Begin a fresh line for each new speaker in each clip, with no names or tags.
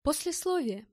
Послесловие.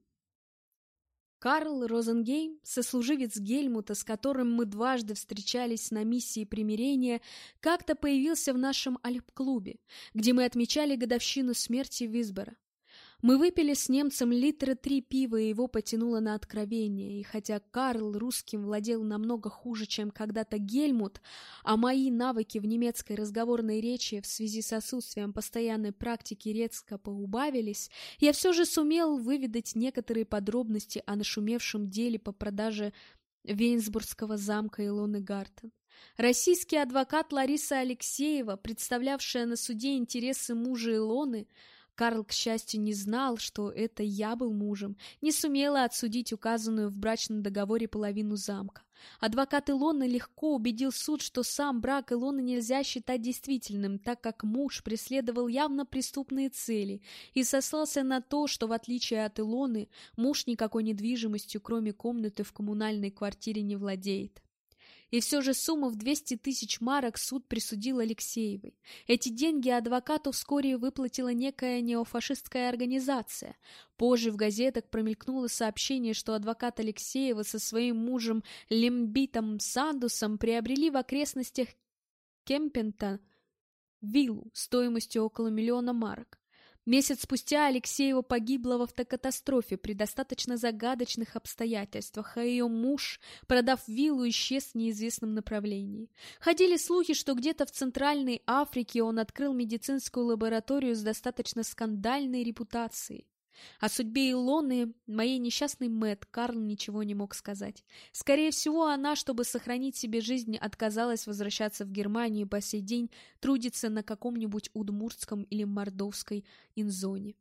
Карл Розенгейм, сослуживец Гельмута, с которым мы дважды встречались на миссии примирения, как-то появился в нашем альп-клубе, где мы отмечали годовщину смерти Висбора. Мы выпили с немцем 3 литра пива, и его потянуло на откровение, и хотя Карл русским владел намного хуже, чем когда-то Гельмут, а мои навыки в немецкой разговорной речи в связи с отсутствием постоянной практики резко поубавились, я все же сумел выведать некоторые подробности о нашумевшем деле по продаже Вейнсбургского замка Илоны Гартен. Российский адвокат Лариса Алексеева, представлявшая на суде интересы мужа Илоны, Карл, к счастью, не знал, что это я был мужем, не сумела отсудить указанную в брачном договоре половину замка. Адвокат Илоны легко убедил суд, что сам брак Илоны нельзя считать действительным, так как муж преследовал явно преступные цели, и сослался на то, что, в отличие от Илоны, муж никакой недвижимостью, кроме комнаты в коммунальной квартире, не владеет. И все же сумму в 200 тысяч марок суд присудил Алексеевой. Эти деньги адвокату вскоре выплатила некая неофашистская организация. Позже в газетах промелькнуло сообщение, что адвокат Алексеева со своим мужем Лембитом Сандусом приобрели в окрестностях Кемпента виллу стоимостью около 1 миллиона марок. Месяц спустя Алексеева погибла в автокатастрофе при достаточно загадочных обстоятельствах, а ее муж, продав виллу, исчез в неизвестном направлении. Ходили слухи, что где-то в Центральной Африке он открыл медицинскую лабораторию с достаточно скандальной репутацией. О судьбе Илоны, моей несчастной Мэтт, Карл ничего не мог сказать. Скорее всего, она, чтобы сохранить себе жизнь, отказалась возвращаться в Германию и по сей день трудится на каком-нибудь удмуртском или мордовской инзоне.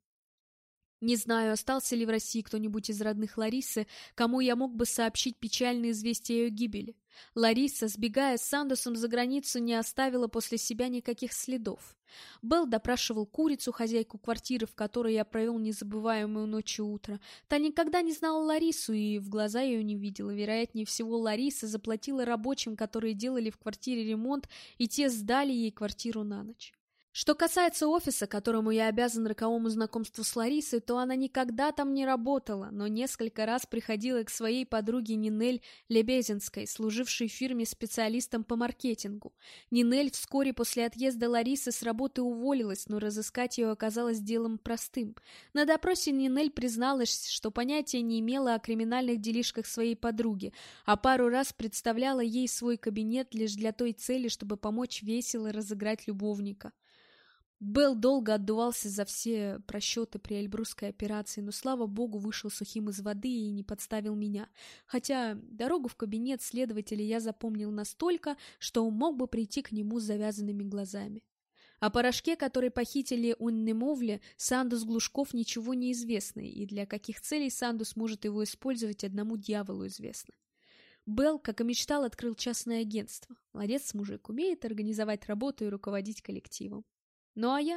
Не знаю, остался ли в России кто-нибудь из родных Ларисы, кому я мог бы сообщить печальное известие о ее гибели. Лариса, сбегая с Сандусом за границу, не оставила после себя никаких следов. Белл допрашивал курицу, хозяйку квартиры, в которой я провел незабываемую ночь и утро. Та никогда не знала Ларису и в глаза ее не видела. Вероятнее всего, Лариса заплатила рабочим, которые делали в квартире ремонт, и те сдали ей квартиру на ночь. Что касается офиса, которому я обязан роковому знакомству с Ларисой, то она никогда там не работала, но несколько раз приходила к своей подруге Нинель Лебезинской, служившей в фирме специалистом по маркетингу. Нинель вскоре после отъезда Ларисы с работы уволилась, но разыскать ее оказалось делом простым. На допросе Нинель призналась, что понятия не имела о криминальных делишках своей подруги, а пару раз представляла ей свой кабинет лишь для той цели, чтобы помочь весело разыграть любовника. Белл долго отдувался за все просчеты при Эльбрусской операции, но, слава богу, вышел сухим из воды и не подставил меня. Хотя дорогу в кабинет следователя я запомнил настолько, что мог бы прийти к нему с завязанными глазами. О порошке, который похитили у Немовля, Сандус Глушков ничего не известно, и для каких целей Сандус может его использовать, одному дьяволу известно. Белл, как и мечтал, открыл частное агентство. Молодец мужик, умеет организовать работу и руководить коллективом. Ну а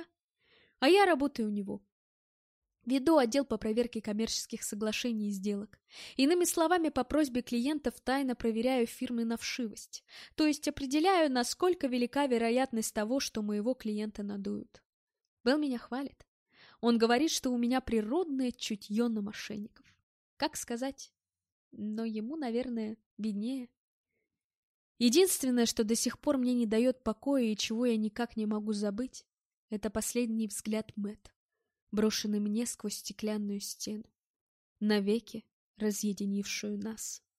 я работаю у него. Веду отдел по проверке коммерческих соглашений и сделок. Иными словами, по просьбе клиентов тайно проверяю фирмы на вшивость. То есть определяю, насколько велика вероятность того, что моего клиента надуют. Белл меня хвалит. Он говорит, что у меня природное чутье на мошенников. Как сказать? Но ему, наверное, виднее. Единственное, что до сих пор мне не дает покоя и чего я никак не могу забыть, это последний взгляд Мэтт, брошенный мне сквозь стеклянную стену, навеки разъединившую нас.